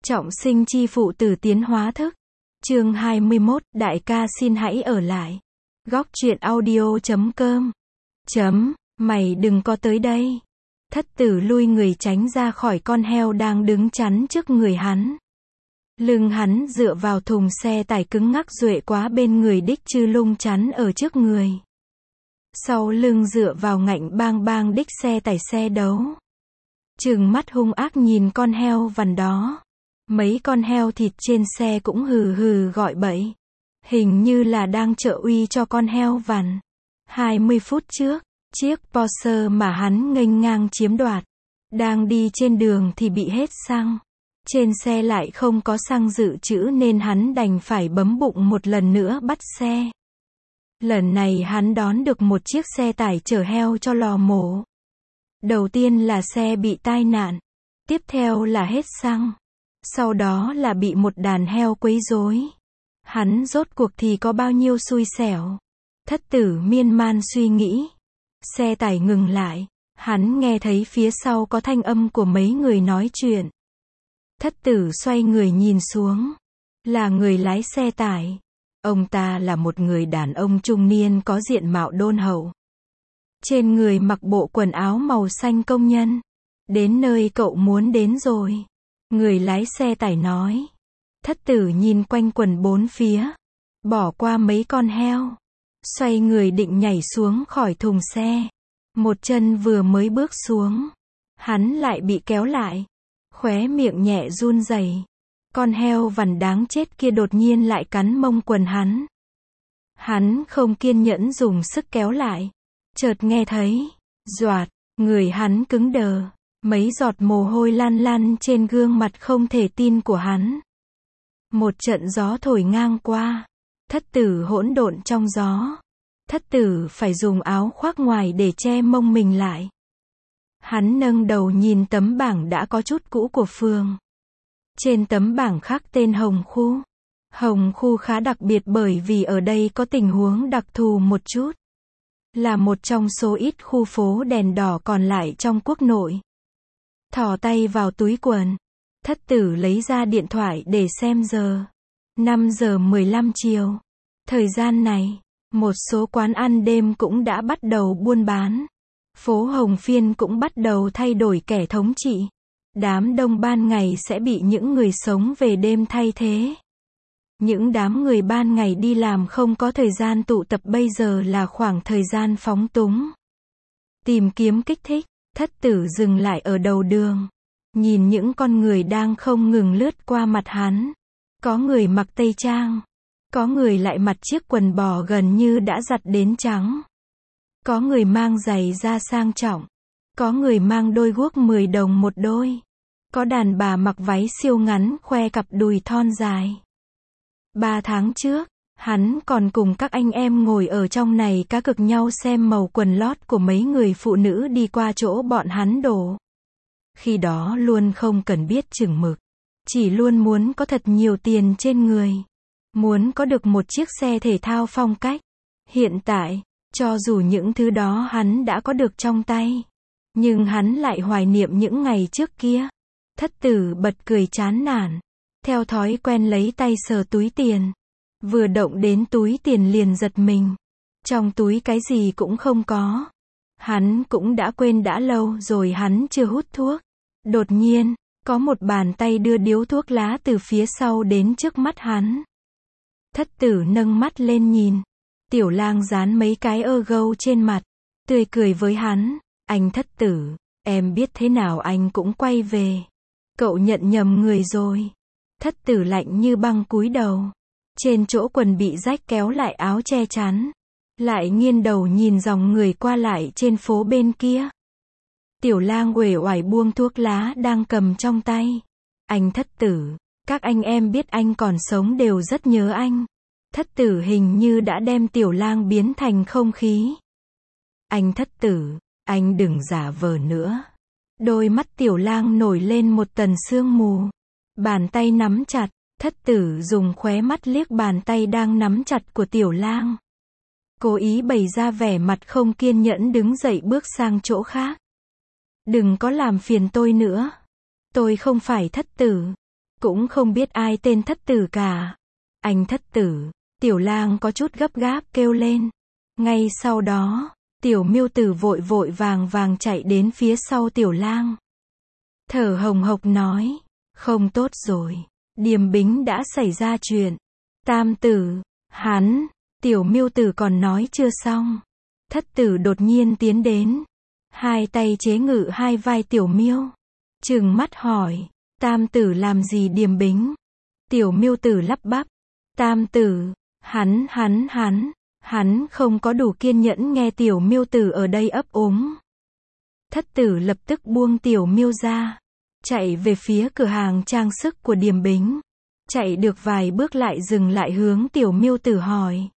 Trọng sinh chi phụ tử tiến hóa thức. Chương 21, đại ca xin hãy ở lại. Góc truyện audio.com. Mày đừng có tới đây. Thất tử lui người tránh ra khỏi con heo đang đứng chắn trước người hắn. Lưng hắn dựa vào thùng xe tải cứng ngắc duệ quá bên người đích chư lung chắn ở trước người. Sau lưng dựa vào ngạnh bang bang đích xe tải xe đấu. Trừng mắt hung ác nhìn con heo vằn đó. Mấy con heo thịt trên xe cũng hừ hừ gọi bậy. Hình như là đang trợ uy cho con heo vằn. 20 phút trước, chiếc Porsche mà hắn nghênh ngang chiếm đoạt. Đang đi trên đường thì bị hết xăng. Trên xe lại không có xăng dự trữ nên hắn đành phải bấm bụng một lần nữa bắt xe. Lần này hắn đón được một chiếc xe tải chở heo cho lò mổ. Đầu tiên là xe bị tai nạn. Tiếp theo là hết xăng. Sau đó là bị một đàn heo quấy rối. Hắn rốt cuộc thì có bao nhiêu xui xẻo. Thất tử miên man suy nghĩ. Xe tải ngừng lại. Hắn nghe thấy phía sau có thanh âm của mấy người nói chuyện. Thất tử xoay người nhìn xuống. Là người lái xe tải. Ông ta là một người đàn ông trung niên có diện mạo đôn hậu. Trên người mặc bộ quần áo màu xanh công nhân. Đến nơi cậu muốn đến rồi. Người lái xe tải nói. Thất tử nhìn quanh quần bốn phía. Bỏ qua mấy con heo. Xoay người định nhảy xuống khỏi thùng xe. Một chân vừa mới bước xuống. Hắn lại bị kéo lại. Khóe miệng nhẹ run rẩy. Con heo vằn đáng chết kia đột nhiên lại cắn mông quần hắn. Hắn không kiên nhẫn dùng sức kéo lại. Chợt nghe thấy. Doạt. Người hắn cứng đờ. Mấy giọt mồ hôi lăn lăn trên gương mặt không thể tin của hắn. Một trận gió thổi ngang qua. Thất tử hỗn độn trong gió. Thất tử phải dùng áo khoác ngoài để che mông mình lại. Hắn nâng đầu nhìn tấm bảng đã có chút cũ của phường. Trên tấm bảng khắc tên Hồng Khu. Hồng Khu khá đặc biệt bởi vì ở đây có tình huống đặc thù một chút. Là một trong số ít khu phố đèn đỏ còn lại trong quốc nội. Thò tay vào túi quần. Thất tử lấy ra điện thoại để xem giờ. 5 giờ 15 chiều. Thời gian này, một số quán ăn đêm cũng đã bắt đầu buôn bán. Phố Hồng Phiên cũng bắt đầu thay đổi kẻ thống trị. Đám đông ban ngày sẽ bị những người sống về đêm thay thế. Những đám người ban ngày đi làm không có thời gian tụ tập bây giờ là khoảng thời gian phóng túng. Tìm kiếm kích thích. Thất tử dừng lại ở đầu đường. Nhìn những con người đang không ngừng lướt qua mặt hắn. Có người mặc tây trang. Có người lại mặc chiếc quần bò gần như đã giặt đến trắng. Có người mang giày da sang trọng. Có người mang đôi guốc 10 đồng một đôi. Có đàn bà mặc váy siêu ngắn khoe cặp đùi thon dài. 3 tháng trước, hắn còn cùng các anh em ngồi ở trong này cá cược nhau xem màu quần lót của mấy người phụ nữ đi qua chỗ bọn hắn đổ. Khi đó luôn không cần biết chừng mực. Chỉ luôn muốn có thật nhiều tiền trên người. Muốn có được một chiếc xe thể thao phong cách. Hiện tại, cho dù những thứ đó hắn đã có được trong tay. Nhưng hắn lại hoài niệm những ngày trước kia. Thất tử bật cười chán nản. Theo thói quen lấy tay sờ túi tiền. Vừa động đến túi tiền liền giật mình. Trong túi cái gì cũng không có. Hắn cũng đã quên đã lâu rồi hắn chưa hút thuốc. Đột nhiên, có một bàn tay đưa điếu thuốc lá từ phía sau đến trước mắt hắn. Thất tử nâng mắt lên nhìn. Tiểu lang dán mấy cái gâu trên mặt. Tươi cười với hắn. Anh thất tử, em biết thế nào anh cũng quay về. Cậu nhận nhầm người rồi. Thất tử lạnh như băng cúi đầu. Trên chỗ quần bị rách kéo lại áo che chắn. Lại nghiêng đầu nhìn dòng người qua lại trên phố bên kia. Tiểu lang uể oải buông thuốc lá đang cầm trong tay. Anh thất tử, các anh em biết anh còn sống đều rất nhớ anh. Thất tử hình như đã đem tiểu lang biến thành không khí. Anh thất tử, anh đừng giả vờ nữa. Đôi mắt tiểu lang nổi lên một tầng sương mù. Bàn tay nắm chặt. Thất tử dùng khóe mắt liếc bàn tay đang nắm chặt của tiểu lang. Cố ý bày ra vẻ mặt không kiên nhẫn đứng dậy bước sang chỗ khác. Đừng có làm phiền tôi nữa. Tôi không phải thất tử. cũng không biết ai tên thất tử cả. Anh thất tử, Tiểu Lang có chút gấp gáp kêu lên. Ngay sau đó, Tiểu Miêu Tử vội vội vàng vàng chạy đến phía sau Tiểu Lang. Thở hồng hộc nói, không tốt rồi, Điềm Bính đã xảy ra chuyện. Tam tử, hắn, Tiểu Miêu Tử còn nói chưa xong. Thất tử đột nhiên tiến đến, hai tay chế ngự hai vai Tiểu Miêu, trừng mắt hỏi, Tam tử làm gì Điềm Bính? Tiểu Miêu Tử lắp bắp, Tam tử, hắn không có đủ kiên nhẫn nghe Tiểu Miêu Tử ở đây ấp úng. Thất tử lập tức buông Tiểu Miêu ra, chạy về phía cửa hàng trang sức của Điềm Bính. Chạy được vài bước lại dừng lại hướng Tiểu Miêu Tử hỏi.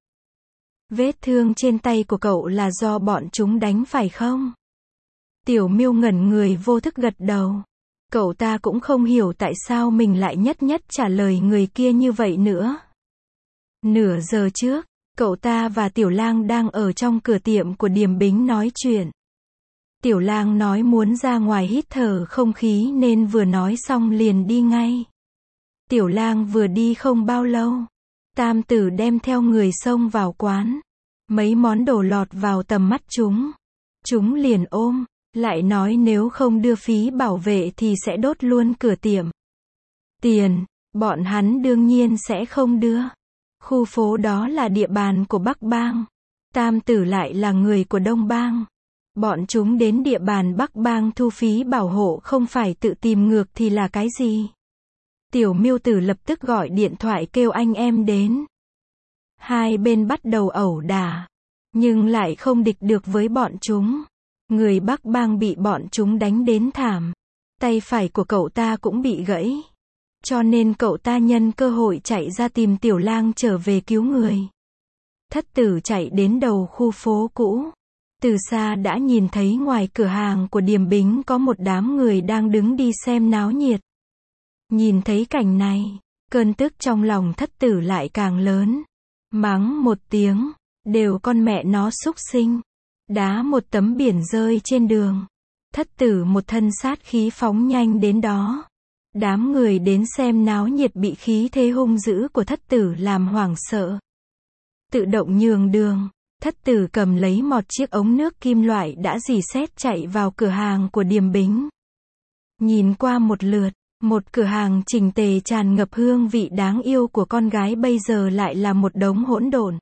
Vết thương trên tay của cậu là do bọn chúng đánh phải không? Tiểu Miêu ngẩn người vô thức gật đầu. Cậu ta cũng không hiểu tại sao mình lại nhất nhất trả lời người kia như vậy nữa. Nửa giờ trước, cậu ta và Tiểu Lang đang ở trong cửa tiệm của Điềm Bính nói chuyện. Tiểu Lang nói muốn ra ngoài hít thở không khí nên vừa nói xong liền đi ngay. Tiểu Lang vừa đi không bao lâu, Tam tử đem theo người xông vào quán. Mấy món đồ lọt vào tầm mắt chúng. Chúng liền ôm, lại nói nếu không đưa phí bảo vệ thì sẽ đốt luôn cửa tiệm. Tiền, bọn hắn đương nhiên sẽ không đưa. Khu phố đó là địa bàn của Bắc Bang. Tam tử lại là người của Đông Bang. Bọn chúng đến địa bàn Bắc Bang thu phí bảo hộ không phải tự tìm ngược thì là cái gì? Tiểu Miêu Tử lập tức gọi điện thoại kêu anh em đến. Hai bên bắt đầu ẩu đả, nhưng lại không địch được với bọn chúng. Người Bắc Bang bị bọn chúng đánh đến thảm. Tay phải của cậu ta cũng bị gãy. Cho nên cậu ta nhân cơ hội chạy ra tìm Tiểu Lang trở về cứu người. Thất tử chạy đến đầu khu phố cũ. Từ xa đã nhìn thấy ngoài cửa hàng của Điềm Bính có một đám người đang đứng đi xem náo nhiệt. Nhìn thấy cảnh này, cơn tức trong lòng thất tử lại càng lớn. Mắng một tiếng, đều con mẹ nó xúc sinh. Đá một tấm biển rơi trên đường. Thất tử một thân sát khí phóng nhanh đến đó. Đám người đến xem náo nhiệt bị khí thế hung dữ của thất tử làm hoảng sợ. Tự động nhường đường, thất tử cầm lấy một chiếc ống nước kim loại đã rỉ sét chạy vào cửa hàng của Điềm Bính. Nhìn qua một lượt, một cửa hàng chỉnh tề tràn ngập hương vị đáng yêu của con gái bây giờ lại là một đống hỗn độn.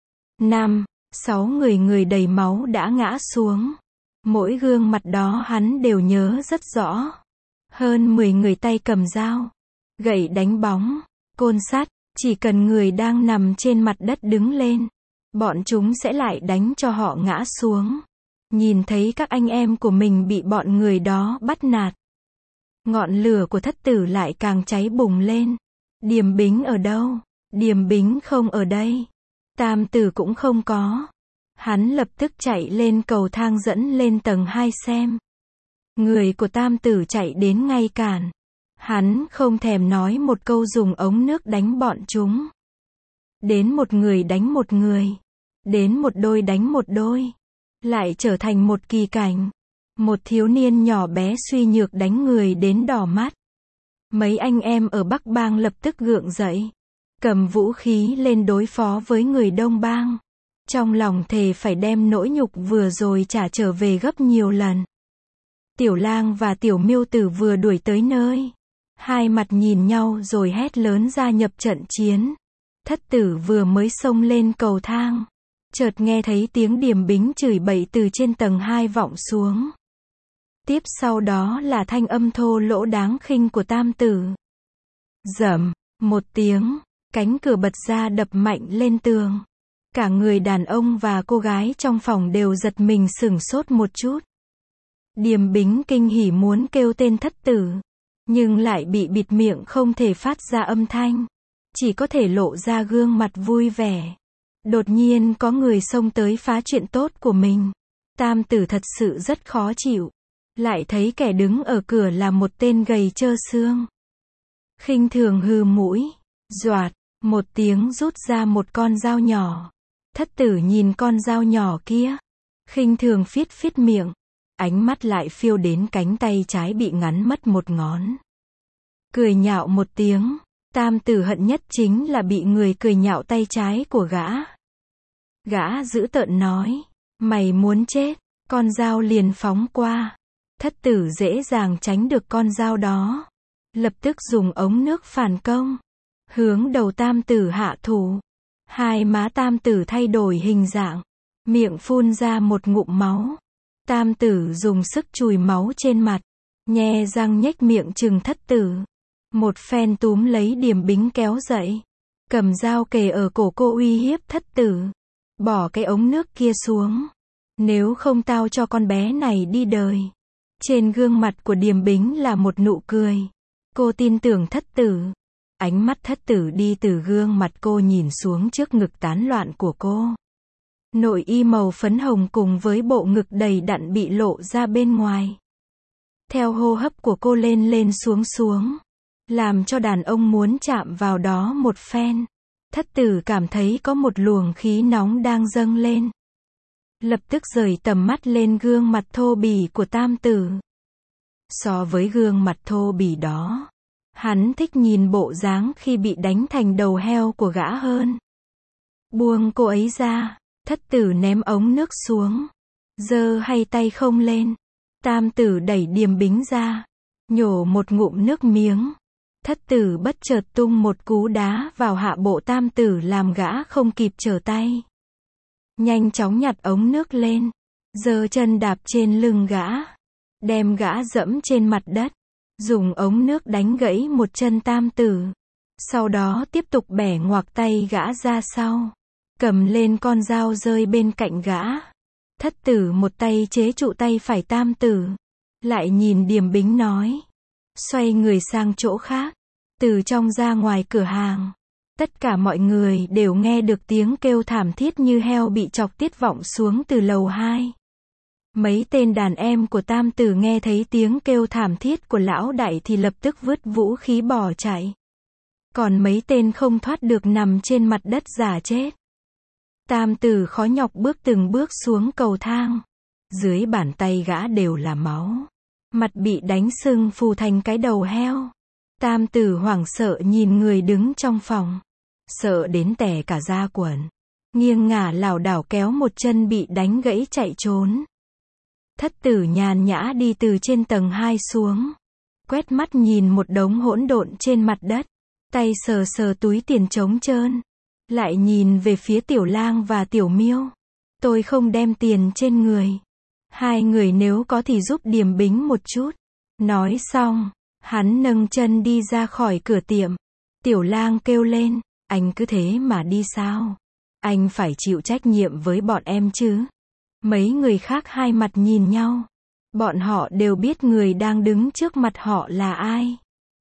5-6 người đầy máu đã ngã xuống. Mỗi gương mặt đó hắn đều nhớ rất rõ. Hơn 10 người tay cầm dao, gậy đánh bóng, côn sắt, chỉ cần người đang nằm trên mặt đất đứng lên, bọn chúng sẽ lại đánh cho họ ngã xuống. Nhìn thấy các anh em của mình bị bọn người đó bắt nạt. Ngọn lửa của thất tử lại càng cháy bùng lên. Điềm Bính ở đâu? Điềm Bính không ở đây. Tam tử cũng không có. Hắn lập tức chạy lên cầu thang dẫn lên tầng 2 xem. Người của Tam tử chạy đến ngay cản. Hắn không thèm nói một câu dùng ống nước đánh bọn chúng. Đến một người đánh một người. Đến một đôi đánh một đôi. Lại trở thành một kỳ cảnh. Một thiếu niên nhỏ bé suy nhược đánh người đến đỏ mắt. Mấy anh em ở Bắc Bang lập tức gượng dậy. Cầm vũ khí lên đối phó với người Đông Bang. Trong lòng thề phải đem nỗi nhục vừa rồi trả trở về gấp nhiều lần. Tiểu Lang và Tiểu Miêu Tử vừa đuổi tới nơi. Hai mặt nhìn nhau rồi hét lớn gia nhập trận chiến. Thất tử vừa mới xông lên cầu thang. Chợt nghe thấy tiếng Điềm Bính chửi bậy từ trên tầng 2 vọng xuống. Tiếp sau đó là thanh âm thô lỗ đáng khinh của Tam tử. Rầm, một tiếng, cánh cửa bật ra đập mạnh lên tường. Cả người đàn ông và cô gái trong phòng đều giật mình sửng sốt một chút. Điềm Bính kinh hỉ muốn kêu tên thất tử, nhưng lại bị bịt miệng không thể phát ra âm thanh. Chỉ có thể lộ ra gương mặt vui vẻ. Đột nhiên có người xông tới phá chuyện tốt của mình. Tam tử thật sự rất khó chịu. Lại thấy kẻ đứng ở cửa là một tên gầy trơ xương. Khinh thường hừ mũi. Doạt, một tiếng rút ra một con dao nhỏ. Thất tử nhìn con dao nhỏ kia. Khinh thường phiết phiết miệng. Ánh mắt lại phiêu đến cánh tay trái bị ngắn mất một ngón. cười nhạo một tiếng. Tam tử hận nhất chính là bị người cười nhạo tay trái của gã. Gã dữ tợn nói, mày muốn chết, con dao liền phóng qua. Thất tử dễ dàng tránh được con dao đó. Lập tức dùng ống nước phản công, hướng đầu tam tử hạ thủ. Hai má tam tử thay đổi hình dạng, miệng phun ra một ngụm máu. Tam tử dùng sức chùi máu trên mặt, nhe răng nhếch miệng trừng thất tử. Một phen túm lấy Điềm Bính kéo dậy, cầm dao kề ở cổ cô uy hiếp thất tử. Bỏ cái ống nước kia xuống, nếu không tao cho con bé này đi đời. Trên gương mặt của Điềm Bính là một nụ cười. Cô tin tưởng thất tử. Ánh mắt thất tử đi từ gương mặt cô nhìn xuống trước ngực tán loạn của cô. Nội y màu phấn hồng cùng với bộ ngực đầy đặn bị lộ ra bên ngoài. Theo hô hấp của cô lên lên xuống xuống, làm cho đàn ông muốn chạm vào đó một phen. Thất tử cảm thấy có một luồng khí nóng đang dâng lên. Lập tức rời tầm mắt lên gương mặt thô bỉ của tam tử. So với gương mặt thô bỉ đó, hắn thích nhìn bộ dáng khi bị đánh thành đầu heo của gã hơn. Buông cô ấy ra, thất tử ném ống nước xuống. Giơ hai tay không lên. Tam tử đẩy Điềm Bính ra, nhổ một ngụm nước miếng. Thất tử bất chợt tung một cú đá vào hạ bộ tam tử làm gã không kịp trở tay. Nhanh chóng nhặt ống nước lên, giơ chân đạp trên lưng gã, đem gã dẫm trên mặt đất, dùng ống nước đánh gãy một chân tam tử. Sau đó tiếp tục bẻ ngoạc tay gã ra sau, cầm lên con dao rơi bên cạnh gã. Thất tử một tay chế trụ tay phải tam tử, lại nhìn Điềm Bính nói, xoay người sang chỗ khác. Từ trong ra ngoài cửa hàng, tất cả mọi người đều nghe được tiếng kêu thảm thiết như heo bị chọc tiết vọng xuống từ lầu 2. Mấy tên đàn em của tam tử nghe thấy tiếng kêu thảm thiết của lão đại thì lập tức vứt vũ khí bỏ chạy. Còn mấy tên không thoát được nằm trên mặt đất giả chết. Tam tử khó nhọc bước từng bước xuống cầu thang. Dưới bàn tay gã đều là máu. Mặt bị đánh sưng phù thành cái đầu heo. Tam tử hoảng sợ nhìn người đứng trong phòng. Sợ đến tè cả da quần. Nghiêng ngả lảo đảo kéo một chân bị đánh gãy chạy trốn. Thất tử nhàn nhã đi từ trên tầng 2 xuống. Quét mắt nhìn một đống hỗn độn trên mặt đất. Tay sờ sờ túi tiền trống trơn. Lại nhìn về phía Tiểu Lang và Tiểu Miêu. Tôi không đem tiền trên người. Hai người nếu có thì giúp Điềm Bính một chút. Nói xong, hắn nâng chân đi ra khỏi cửa tiệm. Tiểu Lang kêu lên, anh cứ thế mà đi sao? Anh phải chịu trách nhiệm với bọn em chứ. Mấy người khác hai mặt nhìn nhau. Bọn họ đều biết người đang đứng trước mặt họ là ai.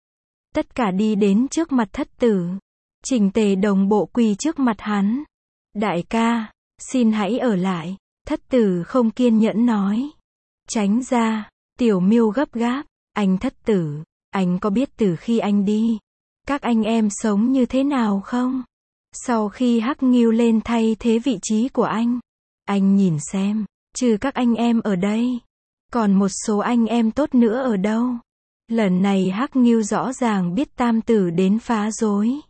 Tất cả đi đến trước mặt thất tử. Chỉnh tề đồng bộ quỳ trước mặt hắn. Đại ca, xin hãy ở lại. Thất tử không kiên nhẫn nói. Tránh ra. Tiểu Miêu gấp gáp. Anh thất tử, anh có biết từ khi anh đi, các anh em sống như thế nào không? Sau khi Hắc Ngưu lên thay thế vị trí của anh nhìn xem, trừ các anh em ở đây, còn một số anh em tốt nữa ở đâu? Lần này Hắc Ngưu rõ ràng biết tam tử đến phá rối.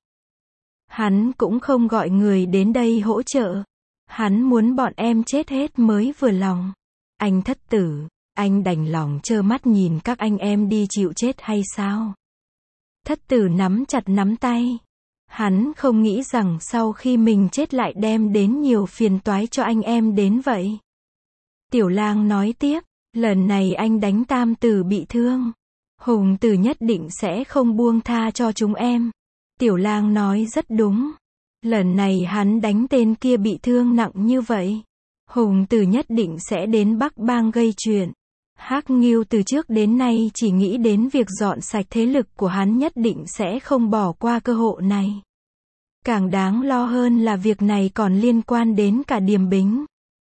Hắn cũng không gọi người đến đây hỗ trợ. Hắn muốn bọn em chết hết mới vừa lòng. Anh thất tử, anh đành lòng trơ mắt nhìn các anh em đi chịu chết hay sao? Thất tử nắm chặt nắm tay. Hắn không nghĩ rằng sau khi mình chết lại đem đến nhiều phiền toái cho anh em đến vậy. Tiểu Lang nói tiếp, lần này anh đánh tam tử bị thương. Hùng tử nhất định sẽ không buông tha cho chúng em. Tiểu Lang nói rất đúng. Lần này hắn đánh tên kia bị thương nặng như vậy. Hùng tử nhất định sẽ đến Bắc Bang gây chuyện. Hắc Ngưu từ trước đến nay chỉ nghĩ đến việc dọn sạch thế lực của hắn, nhất định sẽ không bỏ qua cơ hội này. Càng đáng lo hơn là việc này còn liên quan đến cả Điềm Bính.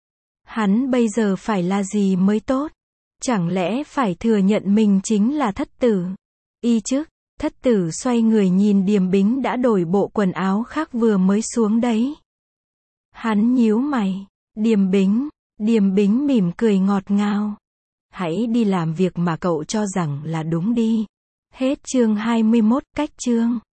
Hắn bây giờ phải là gì mới tốt? Chẳng lẽ phải thừa nhận mình chính là thất tử? Y chức, thất tử xoay người nhìn Điềm Bính đã đổi bộ quần áo khác vừa mới xuống đấy. Hắn nhíu mày. Điềm Bính mỉm cười ngọt ngào. Hãy đi làm việc mà cậu cho rằng là đúng đi. Hết chương 21, cách chương